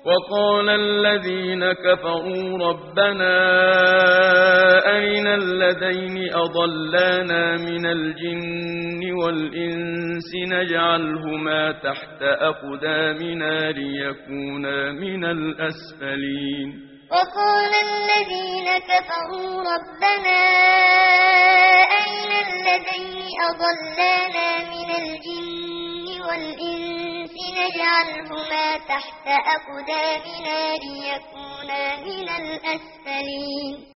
وقال الذين كفروا ربنا أرنا الذين أضلانا من الجن والإنس نجعلهما تحت أقدامنا ليكونا من الأسفلين وقال الذين كفروا ربنا أرنا الذين أضلانا من الجن والإنس نجعلهما تحت أقدامنا ليكونا من الأسفلين